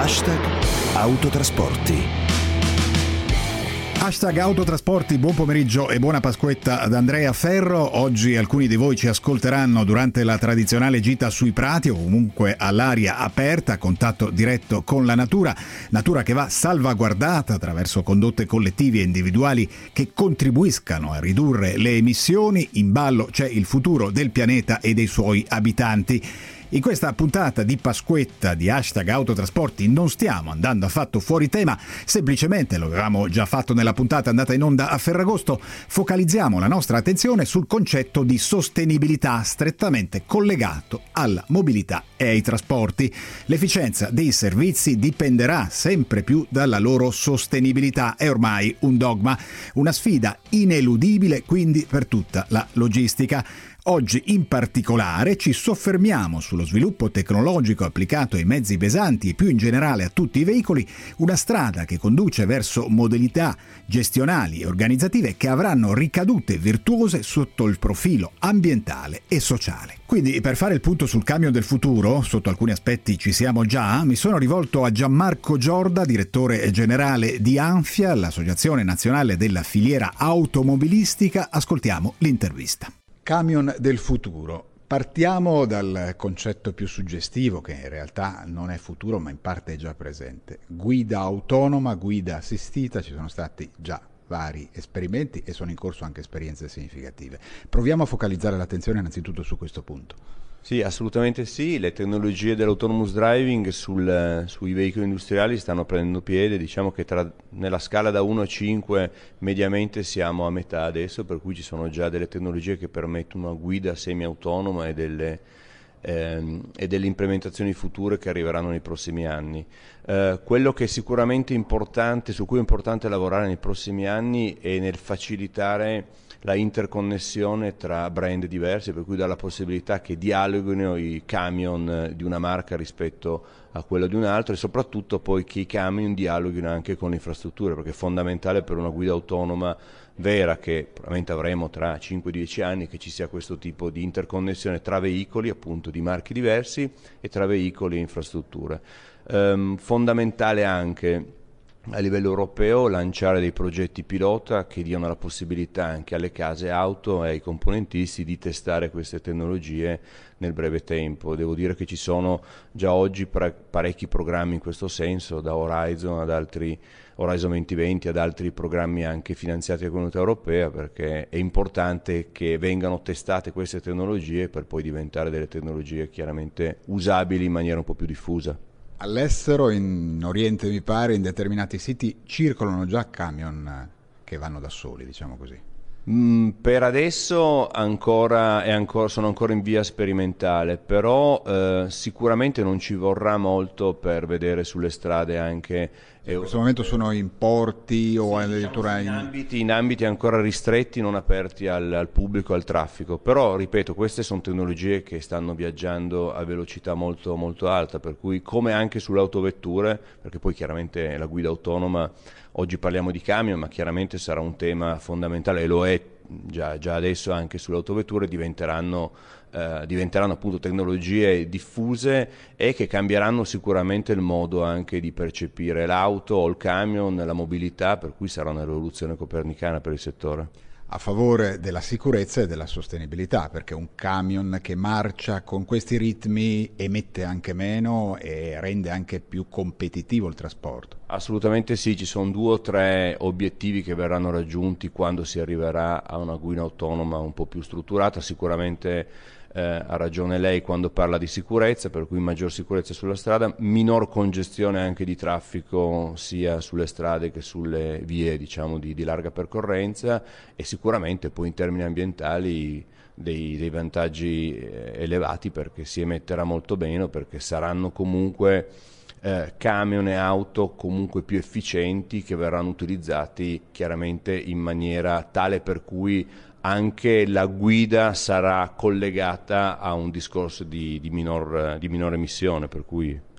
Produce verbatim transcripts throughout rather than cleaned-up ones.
Hashtag Autotrasporti. Hashtag Autotrasporti, buon pomeriggio e buona Pasquetta ad Andrea Ferro. Oggi alcuni di voi ci ascolteranno durante la tradizionale gita sui prati o comunque all'aria aperta, a contatto diretto con la natura, natura che va salvaguardata attraverso condotte collettive e individuali che contribuiscano a ridurre le emissioni. In ballo c'è il futuro del pianeta e dei suoi abitanti. In questa puntata di Pasquetta di Hashtag Autotrasporti non stiamo andando affatto fuori tema, semplicemente, lo avevamo già fatto nella puntata andata in onda a Ferragosto, focalizziamo la nostra attenzione sul concetto di sostenibilità strettamente collegato alla mobilità e ai trasporti. L'efficienza dei servizi dipenderà sempre più dalla loro sostenibilità, è ormai un dogma, una sfida ineludibile quindi per tutta la logistica. Oggi in particolare ci soffermiamo sullo sviluppo tecnologico applicato ai mezzi pesanti e più in generale a tutti i veicoli, una strada che conduce verso modalità gestionali e organizzative che avranno ricadute virtuose sotto il profilo ambientale e sociale. Quindi, per fare il punto sul camion del futuro, sotto alcuni aspetti ci siamo già, mi sono rivolto a Gianmarco Giorda, direttore generale di ANFIA, l'Associazione Nazionale della Filiera Automobilistica. Ascoltiamo l'intervista. Camion del futuro. Partiamo dal concetto più suggestivo, che in realtà non è futuro ma in parte è già presente. Guida autonoma, guida assistita, ci sono stati già vari esperimenti e sono in corso anche esperienze significative. Proviamo a focalizzare l'attenzione innanzitutto su questo punto. Sì, assolutamente sì, le tecnologie dell'autonomous driving sul, sui veicoli industriali stanno prendendo piede, diciamo che tra, nella scala da uno a cinque mediamente siamo a metà adesso, per cui ci sono già delle tecnologie che permettono una guida semi-autonoma e delle, ehm, e delle implementazioni future che arriveranno nei prossimi anni. Eh, quello che è sicuramente importante, su cui è importante lavorare nei prossimi anni è nel facilitare la interconnessione tra brand diversi, per cui dà la possibilità che dialoghino i camion di una marca rispetto a quello di un altro e soprattutto poi che i camion dialoghino anche con le infrastrutture, perché è fondamentale per una guida autonoma vera, che probabilmente avremo tra cinque dieci anni, che ci sia questo tipo di interconnessione tra veicoli appunto di marchi diversi e tra veicoli e infrastrutture. Ehm, fondamentale anche a livello europeo lanciare dei progetti pilota che diano la possibilità anche alle case auto e ai componentisti di testare queste tecnologie nel breve tempo. Devo dire che ci sono già oggi parecchi programmi in questo senso, da Horizon ad altri Horizon duemilaventi ad altri programmi anche finanziati dalla Comunità Europea, perché è importante che vengano testate queste tecnologie per poi diventare delle tecnologie chiaramente usabili in maniera un po' più diffusa. All'estero, in Oriente mi pare, in determinati siti circolano già camion che vanno da soli, diciamo così. Mm, per adesso ancora, è ancora, sono ancora in via sperimentale, però eh, sicuramente non ci vorrà molto per vedere sulle strade anche... In questo momento sono in porti o sì, addirittura diciamo, in... in, ambiti, in ambiti ancora ristretti, non aperti al, al pubblico, al traffico. Però, ripeto, queste sono tecnologie che stanno viaggiando a velocità molto, molto alta, per cui come anche sulle autovetture, perché poi chiaramente la guida autonoma, oggi parliamo di camion, ma chiaramente sarà un tema fondamentale e lo è già, già adesso anche sulle autovetture, diventeranno... Uh, diventeranno appunto tecnologie diffuse e che cambieranno sicuramente il modo anche di percepire l'auto o il camion, la mobilità, per cui sarà una rivoluzione copernicana per il settore. A favore della sicurezza e della sostenibilità, perché un camion che marcia con questi ritmi emette anche meno e rende anche più competitivo il trasporto. Assolutamente sì, ci sono due o tre obiettivi che verranno raggiunti quando si arriverà a una guida autonoma un po' più strutturata. Sicuramente eh, ha ragione lei quando parla di sicurezza, per cui maggior sicurezza sulla strada, minor congestione anche di traffico sia sulle strade che sulle vie, diciamo, di, di larga percorrenza, e sicuramente poi in termini ambientali dei, dei vantaggi eh, elevati, perché si emetterà molto meno, perché saranno comunque eh, camion e auto comunque più efficienti che verranno utilizzati chiaramente in maniera tale per cui anche la guida sarà collegata a un discorso di, di, minor, di minore emissione, per cui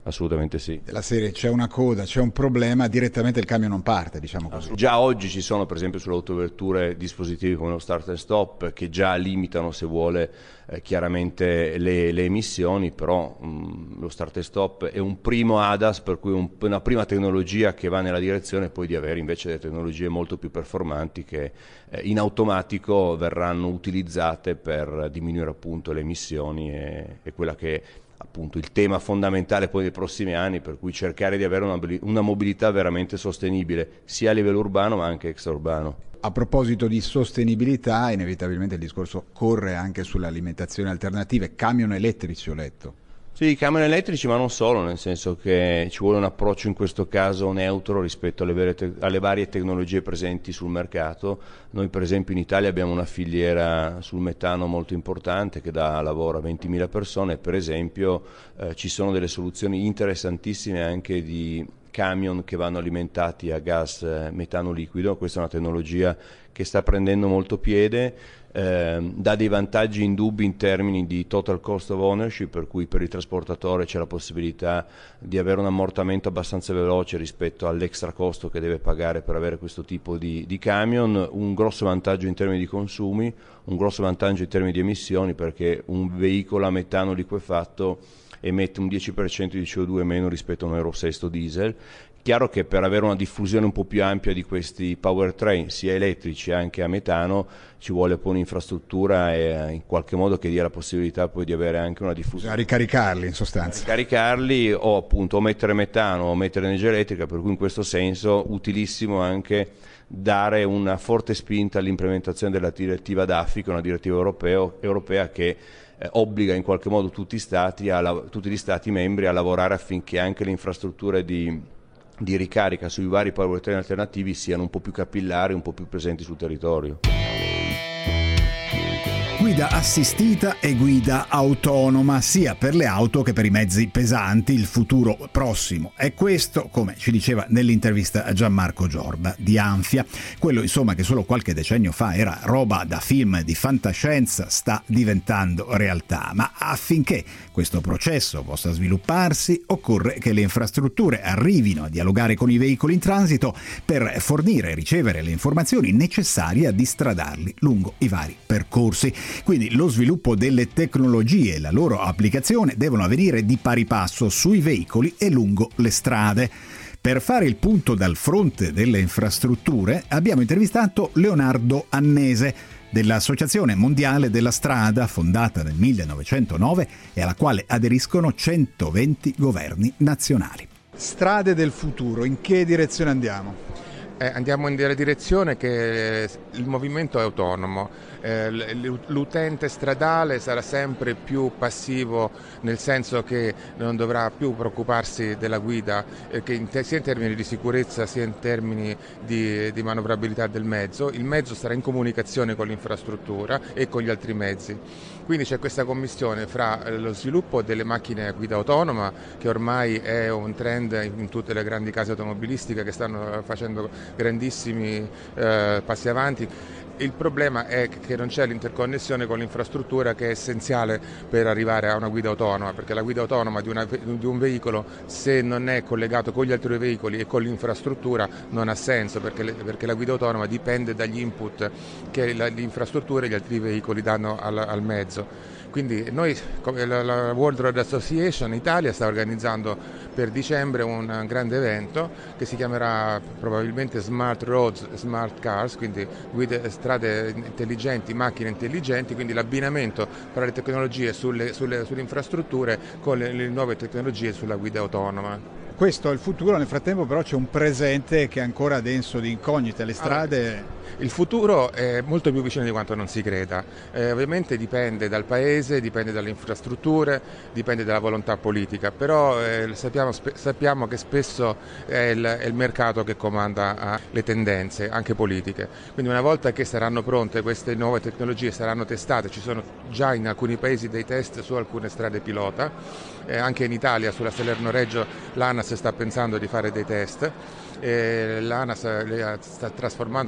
Assolutamente sì. Della serie c'è una coda, c'è un problema, direttamente il camion non parte, diciamo così. Già oggi ci sono per esempio sulle autovetture dispositivi come lo start and stop che già limitano, se vuole, eh, chiaramente le, le emissioni, però mh, lo start and stop è un primo A D A S, per cui un, una prima tecnologia che va nella direzione poi di avere invece delle tecnologie molto più performanti che eh, in automatico verranno utilizzate per diminuire appunto le emissioni e, e quella che appunto il tema fondamentale poi dei prossimi anni, per cui cercare di avere una, una mobilità veramente sostenibile sia a livello urbano ma anche extraurbano. A proposito di sostenibilità, inevitabilmente il discorso corre anche sulle alimentazioni alternative, camion elettrici ho letto. Sì, camion elettrici, ma non solo, nel senso che ci vuole un approccio in questo caso neutro rispetto alle, vere te- alle varie tecnologie presenti sul mercato. Noi per esempio in Italia abbiamo una filiera sul metano molto importante che dà lavoro a ventimila persone, per esempio eh, ci sono delle soluzioni interessantissime anche di camion che vanno alimentati a gas eh, metano liquido. Questa è una tecnologia che sta prendendo molto piede, eh, dà dei vantaggi indubbi in termini di total cost of ownership, per cui per il trasportatore c'è la possibilità di avere un ammortamento abbastanza veloce rispetto all'extra costo che deve pagare per avere questo tipo di, di camion, un grosso vantaggio in termini di consumi, un grosso vantaggio in termini di emissioni, perché un veicolo a metano liquefatto emette un dieci per cento di C O due meno rispetto a un Euro sei diesel. Chiaro che per avere una diffusione un po' più ampia di questi powertrain, sia elettrici anche a metano, ci vuole poi un'infrastruttura e in qualche modo che dia la possibilità poi di avere anche una diffusione. Bisogna ricaricarli in sostanza. Ricaricarli o appunto o mettere metano o mettere energia elettrica, per cui in questo senso utilissimo anche dare una forte spinta all'implementazione della direttiva D A F I, che è una direttiva europeo, europea che eh, obbliga in qualche modo tutti, stati a, tutti gli Stati membri a lavorare affinché anche le infrastrutture di di ricarica sui vari powertrain alternativi siano un po' più capillari, un po' più presenti sul territorio. Guida assistita e guida autonoma sia per le auto che per i mezzi pesanti, il futuro prossimo è questo, come ci diceva nell'intervista a Gianmarco Giorda di Anfia. Quello insomma che solo qualche decennio fa era roba da film di fantascienza sta diventando realtà, ma affinché questo processo possa svilupparsi occorre che le infrastrutture arrivino a dialogare con i veicoli in transito per fornire e ricevere le informazioni necessarie a distradarli lungo i vari percorsi. Quindi lo sviluppo delle tecnologie e la loro applicazione devono avvenire di pari passo sui veicoli e lungo le strade. Per fare il punto dal fronte delle infrastrutture abbiamo intervistato Leonardo Annese dell'Associazione Mondiale della Strada, fondata nel millenovecentonove e alla quale aderiscono centoventi governi nazionali. Strade del futuro, in che direzione andiamo? Eh, andiamo nella direzione che il movimento è autonomo, eh, l'utente stradale sarà sempre più passivo, nel senso che non dovrà più preoccuparsi della guida, eh, che in te, sia in termini di sicurezza sia in termini di, di manovrabilità del mezzo. Il mezzo sarà in comunicazione con l'infrastruttura e con gli altri mezzi. Quindi c'è questa commistione fra lo sviluppo delle macchine a guida autonoma, che ormai è un trend in tutte le grandi case automobilistiche che stanno facendo grandissimi eh, passi avanti. Il problema è che non c'è l'interconnessione con l'infrastruttura, che è essenziale per arrivare a una guida autonoma, perché la guida autonoma di, una, di un veicolo, se non è collegato con gli altri veicoli e con l'infrastruttura, non ha senso, perché, le, perché la guida autonoma dipende dagli input che la, l'infrastruttura e gli altri veicoli danno al, al mezzo. Quindi noi, la World Road Association Italia sta organizzando per dicembre un grande evento che si chiamerà probabilmente Smart Roads, Smart Cars, quindi guide, strade intelligenti, macchine intelligenti, quindi l'abbinamento tra le tecnologie sulle, sulle, sulle infrastrutture con le, le nuove tecnologie sulla guida autonoma. Questo è il futuro, nel frattempo però c'è un presente che è ancora denso di incognite, le strade... Allora, il futuro è molto più vicino di quanto non si creda, eh, ovviamente dipende dal paese, dipende dalle infrastrutture, dipende dalla volontà politica, però eh, sappiamo, spe- sappiamo che spesso è il, è il mercato che comanda eh, le tendenze, anche politiche. Quindi una volta che saranno pronte queste nuove tecnologie, saranno testate, ci sono già in alcuni paesi dei test su alcune strade pilota, eh, anche in Italia sulla Salerno-Reggio l'ANAS sta pensando di fare dei test. E l'ANAS sta trasformando la Salerno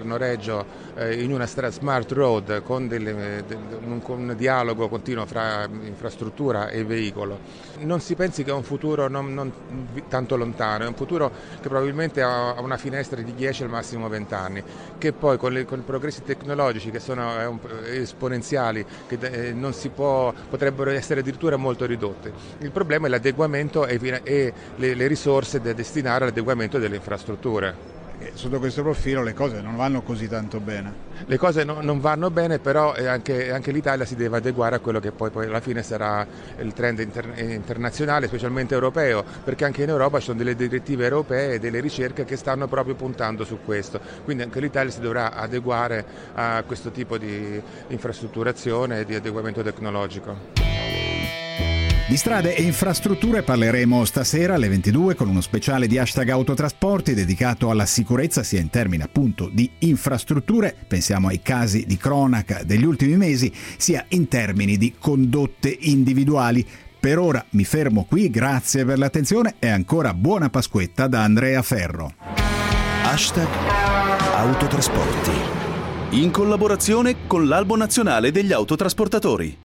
per noleggio eh, in una strada smart road con, delle, de, un, con un dialogo continuo fra infrastruttura e veicolo. Non si pensi che è un futuro non, non tanto lontano, è un futuro che probabilmente ha una finestra di dieci al massimo venti anni, che poi con, le, con i progressi tecnologici che sono eh, esponenziali, che eh, non si può, potrebbero essere addirittura molto ridotte. Il problema è l'adeguamento e, e le, le risorse da destinare all'adeguamento delle infrastrutture. Sotto questo profilo le cose non vanno così tanto bene. Le cose no, non vanno bene, però anche, anche l'Italia si deve adeguare a quello che poi, poi alla fine sarà il trend inter, internazionale, specialmente europeo, perché anche in Europa ci sono delle direttive europee e delle ricerche che stanno proprio puntando su questo. Quindi anche l'Italia si dovrà adeguare a questo tipo di infrastrutturazione e di adeguamento tecnologico. Di strade e infrastrutture parleremo stasera alle ventidue con uno speciale di Hashtag Autotrasporti dedicato alla sicurezza sia in termini appunto di infrastrutture, pensiamo ai casi di cronaca degli ultimi mesi, sia in termini di condotte individuali. Per ora mi fermo qui, grazie per l'attenzione e ancora buona Pasquetta da Andrea Ferro. Hashtag Autotrasporti. In collaborazione con l'Albo Nazionale degli Autotrasportatori.